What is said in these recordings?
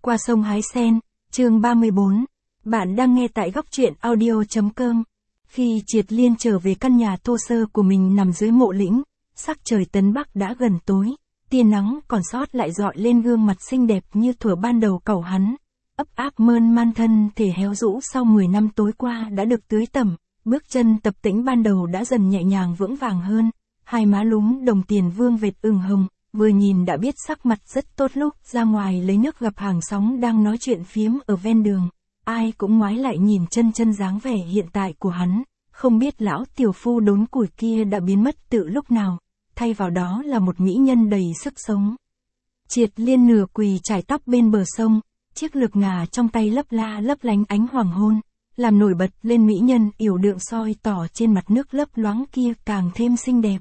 Qua sông hái sen, chương 34. Bạn đang nghe tại góc truyện audio.com. Khi Triệt Liên trở về căn nhà thô sơ của mình nằm dưới mộ lĩnh, sắc trời Tấn Bắc đã gần tối, tia nắng còn sót lại rọi lên gương mặt xinh đẹp như thuở ban đầu cậu hắn. Ấp áp mơn man thân thể héo rũ sau 10 năm tối qua đã được tưới tẩm, bước chân tập tễnh ban đầu đã dần nhẹ nhàng vững vàng hơn, hai má lúm đồng tiền vương vệt ửng hồng. Vừa nhìn đã biết sắc mặt rất tốt. Lúc ra ngoài lấy nước gặp hàng xóm đang nói chuyện phiếm ở ven đường, ai cũng ngoái lại nhìn chân dáng vẻ hiện tại của hắn, không biết lão tiểu phu đốn củi kia đã biến mất từ lúc nào, thay vào đó là một mỹ nhân đầy sức sống. Triệt Liên nửa quỳ chải tóc bên bờ sông, chiếc lược ngà trong tay lấp la lấp lánh ánh hoàng hôn, làm nổi bật lên mỹ nhân yểu điệu soi tỏ trên mặt nước lấp loáng kia càng thêm xinh đẹp.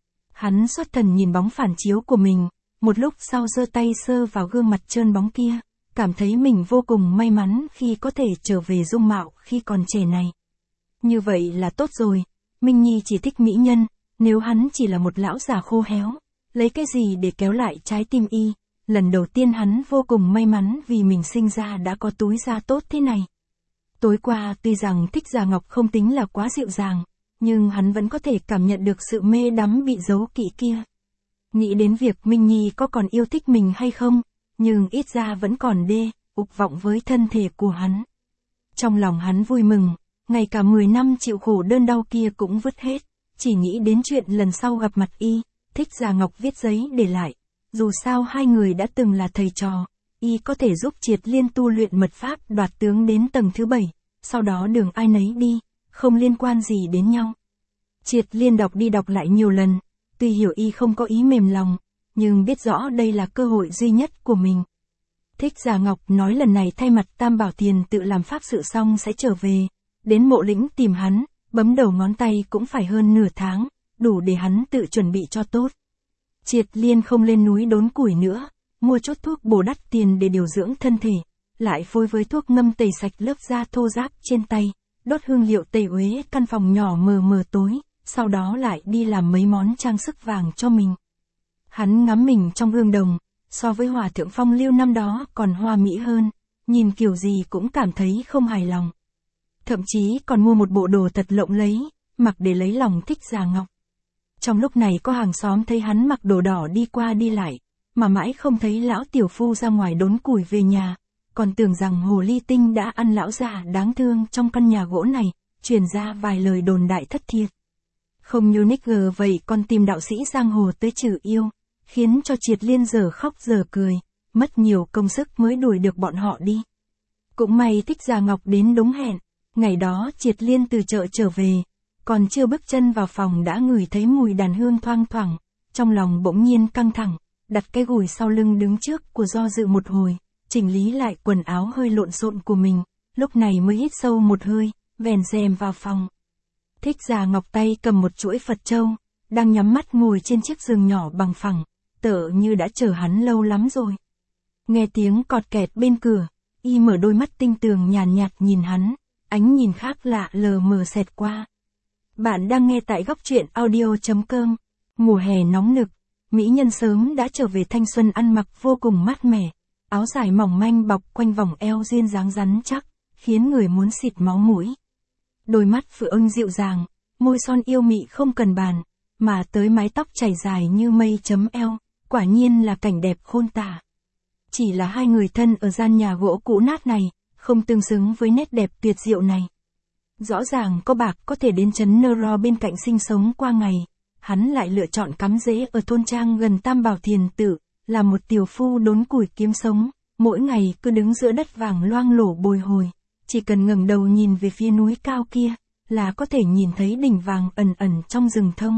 Hắn xuất thần nhìn bóng phản chiếu của mình, một lúc sau giơ tay sơ vào gương mặt trơn bóng kia, cảm thấy mình vô cùng may mắn khi có thể trở về dung mạo khi còn trẻ này. Như vậy là tốt rồi, Minh Nhi chỉ thích mỹ nhân, nếu hắn chỉ là một lão già khô héo, lấy cái gì để kéo lại trái tim y. Lần đầu tiên hắn vô cùng may mắn vì mình sinh ra đã có túi da tốt thế này. Tối qua tuy rằng Thích Già Ngọc không tính là quá dịu dàng, nhưng hắn vẫn có thể cảm nhận được sự mê đắm bị giấu kỹ kia. Nghĩ đến việc Minh Nhi có còn yêu thích mình hay không, nhưng ít ra vẫn còn ục vọng với thân thể của hắn. Trong lòng hắn vui mừng, ngay cả 10 năm chịu khổ đơn đau kia cũng vứt hết, chỉ nghĩ đến chuyện lần sau gặp mặt y. Thích Già Ngọc viết giấy để lại, dù sao hai người đã từng là thầy trò, y có thể giúp Triệt Liên tu luyện mật pháp đoạt tướng đến tầng thứ 7, sau đó đường ai nấy đi, không liên quan gì đến nhau. Triệt Liên đọc đi đọc lại nhiều lần, tuy hiểu y không có ý mềm lòng, nhưng biết rõ đây là cơ hội duy nhất của mình. Thích Già Ngọc nói lần này thay mặt Tam Bảo Thiền tự làm pháp sự xong sẽ trở về, đến mộ lĩnh tìm hắn, bấm đầu ngón tay cũng phải hơn nửa tháng, đủ để hắn tự chuẩn bị cho tốt. Triệt Liên không lên núi đốn củi nữa, mua chút thuốc bổ đắt tiền để điều dưỡng thân thể, lại phối với thuốc ngâm tẩy sạch lớp da thô ráp trên tay, đốt hương liệu tẩy uế căn phòng nhỏ mờ mờ tối, sau đó lại đi làm mấy món trang sức vàng cho mình. Hắn ngắm mình trong gương đồng, so với Hòa Thượng Phong Lưu năm đó còn hoa mỹ hơn, nhìn kiểu gì cũng cảm thấy không hài lòng. Thậm chí còn mua một bộ đồ thật lộng lẫy, mặc để lấy lòng Thích Già Ngọc. Trong lúc này có hàng xóm thấy hắn mặc đồ đỏ đi qua đi lại, mà mãi không thấy lão tiểu phu ra ngoài đốn củi về nhà, còn tưởng rằng hồ ly tinh đã ăn lão già đáng thương trong căn nhà gỗ này, truyền ra vài lời đồn đại thất thiệt. Không như Nigger vậy còn tìm đạo sĩ giang hồ tới trừ yêu, khiến cho Triệt Liên giờ khóc giờ cười, mất nhiều công sức mới đuổi được bọn họ đi. Cũng may Thích Già Ngọc đến đúng hẹn, ngày đó Triệt Liên từ chợ trở về, còn chưa bước chân vào phòng đã ngửi thấy mùi đàn hương thoang thoảng, trong lòng bỗng nhiên căng thẳng, đặt cái gùi sau lưng đứng trước của do dự một hồi, chỉnh lý lại quần áo hơi lộn xộn của mình, lúc này mới hít sâu một hơi, vèn rèm vào phòng. Thích Già Ngọc tay cầm một chuỗi Phật châu, đang nhắm mắt ngồi trên chiếc giường nhỏ bằng phẳng, tựa như đã chờ hắn lâu lắm rồi. Nghe tiếng cọt kẹt bên cửa, y mở đôi mắt tinh tường nhàn nhạt nhìn hắn, ánh nhìn khác lạ lờ mờ xẹt qua. Bạn đang nghe tại góc truyện audio.com. Mùa hè nóng nực, mỹ nhân sớm đã trở về thanh xuân ăn mặc vô cùng mát mẻ, áo dài mỏng manh bọc quanh vòng eo duyên dáng rắn chắc, khiến người muốn xịt máu mũi. Đôi mắt phượng dịu dàng, môi son yêu mị không cần bàn, mà tới mái tóc chảy dài như mây chấm eo, quả nhiên là cảnh đẹp khôn tả. Chỉ là hai người thân ở gian nhà gỗ cũ nát này, không tương xứng với nét đẹp tuyệt diệu này. Rõ ràng có bạc có thể đến trấn Nơ Ro bên cạnh sinh sống qua ngày, hắn lại lựa chọn cắm rễ ở thôn trang gần Tam Bảo Thiền Tự, là một tiểu phu đốn củi kiếm sống, mỗi ngày cứ đứng giữa đất vàng loang lổ bồi hồi, chỉ cần ngẩng đầu nhìn về phía núi cao kia, là có thể nhìn thấy đỉnh vàng ẩn ẩn trong rừng thông.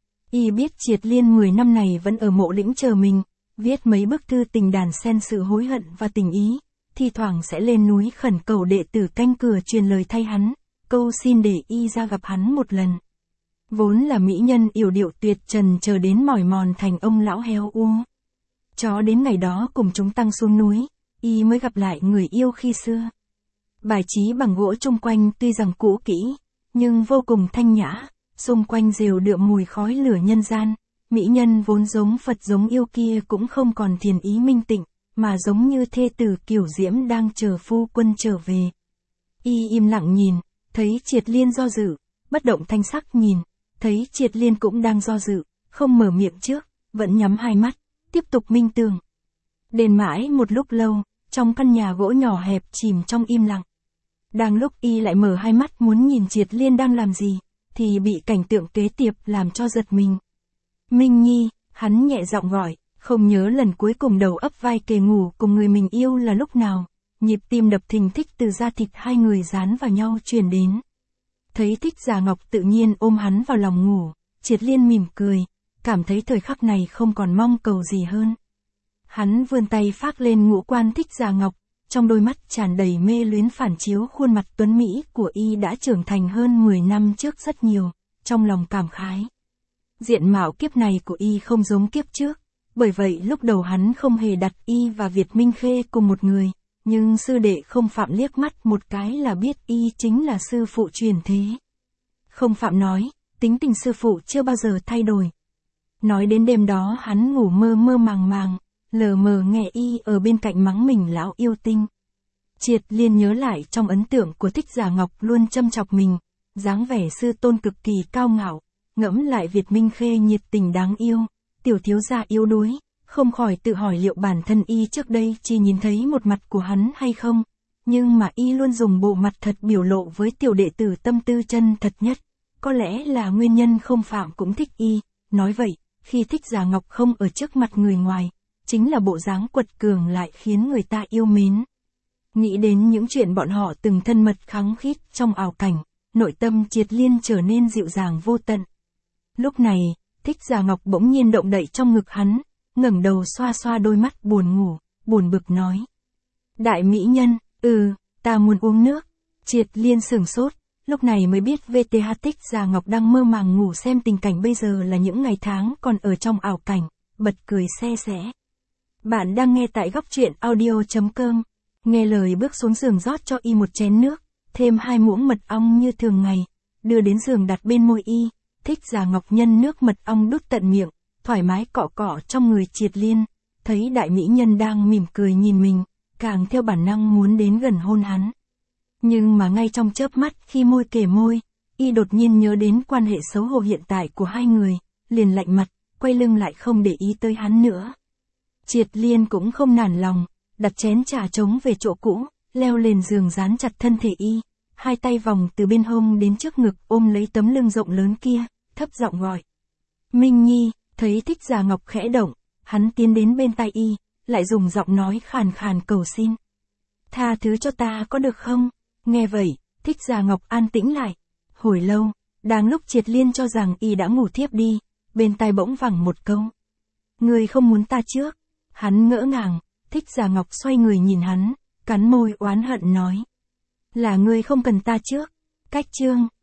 Y biết Triệt Liên 10 năm này vẫn ở mộ lĩnh chờ mình, viết mấy bức thư tình đàn xen sự hối hận và tình ý, thi thoảng sẽ lên núi khẩn cầu đệ tử canh cửa truyền lời thay hắn, câu xin để y ra gặp hắn một lần. Vốn là mỹ nhân yểu điệu tuyệt trần chờ đến mỏi mòn thành ông lão heo u. Cho đến ngày đó cùng chúng tăng xuống núi, y mới gặp lại người yêu khi xưa. Bài trí bằng gỗ chung quanh tuy rằng cũ kỹ, nhưng vô cùng thanh nhã, xung quanh rều đượm mùi khói lửa nhân gian, mỹ nhân vốn giống Phật giống yêu kia cũng không còn thiền ý minh tịnh, mà giống như thê tử Kiều Diễm đang chờ phu quân trở về. Y im lặng nhìn, thấy Triệt Liên do dự, bất động thanh sắc nhìn, thấy Triệt Liên cũng đang do dự, không mở miệng trước, vẫn nhắm hai mắt, tiếp tục minh tưởng. Đến mãi một lúc lâu, trong căn nhà gỗ nhỏ hẹp chìm trong im lặng. Đang lúc Y lại mở hai mắt muốn nhìn Triệt Liên đang làm gì, thì bị cảnh tượng kế tiếp làm cho giật mình. Minh Nhi, hắn nhẹ giọng gọi, không nhớ lần cuối cùng đầu ấp vai kề ngủ cùng người mình yêu là lúc nào. Nhịp tim đập thình thịch từ da thịt hai người dán vào nhau truyền đến. Thấy Thích Giả Ngọc tự nhiên ôm hắn vào lòng ngủ, Triệt Liên mỉm cười, cảm thấy thời khắc này không còn mong cầu gì hơn. Hắn vươn tay phác lên ngũ quan Thích Giả Ngọc, trong đôi mắt tràn đầy mê luyến phản chiếu khuôn mặt tuấn mỹ của Y đã trưởng thành hơn 10 năm trước rất nhiều, trong lòng cảm khái. Diện mạo kiếp này của Y không giống kiếp trước, bởi vậy lúc đầu hắn không hề đặt Y và Việt Minh Khê cùng một người, nhưng sư đệ Không Phạm liếc mắt một cái là biết Y chính là sư phụ truyền thế. Không Phạm nói, tính tình sư phụ chưa bao giờ thay đổi. Nói đến đêm đó hắn ngủ mơ mơ màng màng, lờ mờ nghe Y ở bên cạnh mắng mình lão yêu tinh. Triệt Liên nhớ lại trong ấn tượng của Thích Giả Ngọc luôn châm chọc mình, dáng vẻ sư tôn cực kỳ cao ngạo, ngẫm lại Việt Minh Khê nhiệt tình đáng yêu, tiểu thiếu gia yếu đuối, không khỏi tự hỏi liệu bản thân Y trước đây chỉ nhìn thấy một mặt của hắn hay không, nhưng mà Y luôn dùng bộ mặt thật biểu lộ với tiểu đệ tử tâm tư chân thật nhất, có lẽ là nguyên nhân Không Phạm cũng thích Y, nói vậy, khi Thích Giả Ngọc không ở trước mặt người ngoài, chính là bộ dáng quật cường lại khiến người ta yêu mến. Nghĩ đến những chuyện bọn họ từng thân mật khăng khít trong ảo cảnh, nội tâm Triệt Liên trở nên dịu dàng vô tận. Lúc này, Thích Giả Ngọc bỗng nhiên động đậy trong ngực hắn, ngẩng đầu xoa xoa đôi mắt buồn ngủ, buồn bực nói. Đại mỹ nhân, ta muốn uống nước. Triệt Liên sửng sốt, lúc này mới biết VTH Thích Giả Ngọc đang mơ màng ngủ xem tình cảnh bây giờ là những ngày tháng còn ở trong ảo cảnh, bật cười se sẻ. Bạn đang nghe tại góc truyện audio.com. Nghe lời bước xuống giường rót cho Y một chén nước, thêm 2 muỗng mật ong như thường ngày, đưa đến giường đặt bên môi Y. Thích Giả Ngọc nhân nước mật ong đút tận miệng, thoải mái cọ cọ trong người Triệt Liên, thấy đại mỹ nhân đang mỉm cười nhìn mình, càng theo bản năng muốn đến gần hôn hắn. Nhưng mà ngay trong chớp mắt khi môi kề môi, Y đột nhiên nhớ đến quan hệ xấu hổ hiện tại của hai người, liền lạnh mặt, quay lưng lại không để ý tới hắn nữa. Triệt Liên cũng không nản lòng, đặt chén trà trống về chỗ cũ, leo lên giường dán chặt thân thể Y, hai tay vòng từ bên hông đến trước ngực ôm lấy tấm lưng rộng lớn kia, thấp giọng gọi. Minh Nhi, thấy Thích Giả Ngọc khẽ động, hắn tiến đến bên tai Y, lại dùng giọng nói khàn khàn cầu xin. Tha thứ cho ta có được không? Nghe vậy, Thích Giả Ngọc an tĩnh lại. Hồi lâu, đang lúc Triệt Liên cho rằng Y đã ngủ thiếp đi, bên tai bỗng vẳng một câu. Ngươi không muốn ta trước? Hắn ngỡ ngàng, Thích Giả Ngọc xoay người nhìn hắn, cắn môi oán hận nói. Là ngươi không cần ta trước. Cách chương.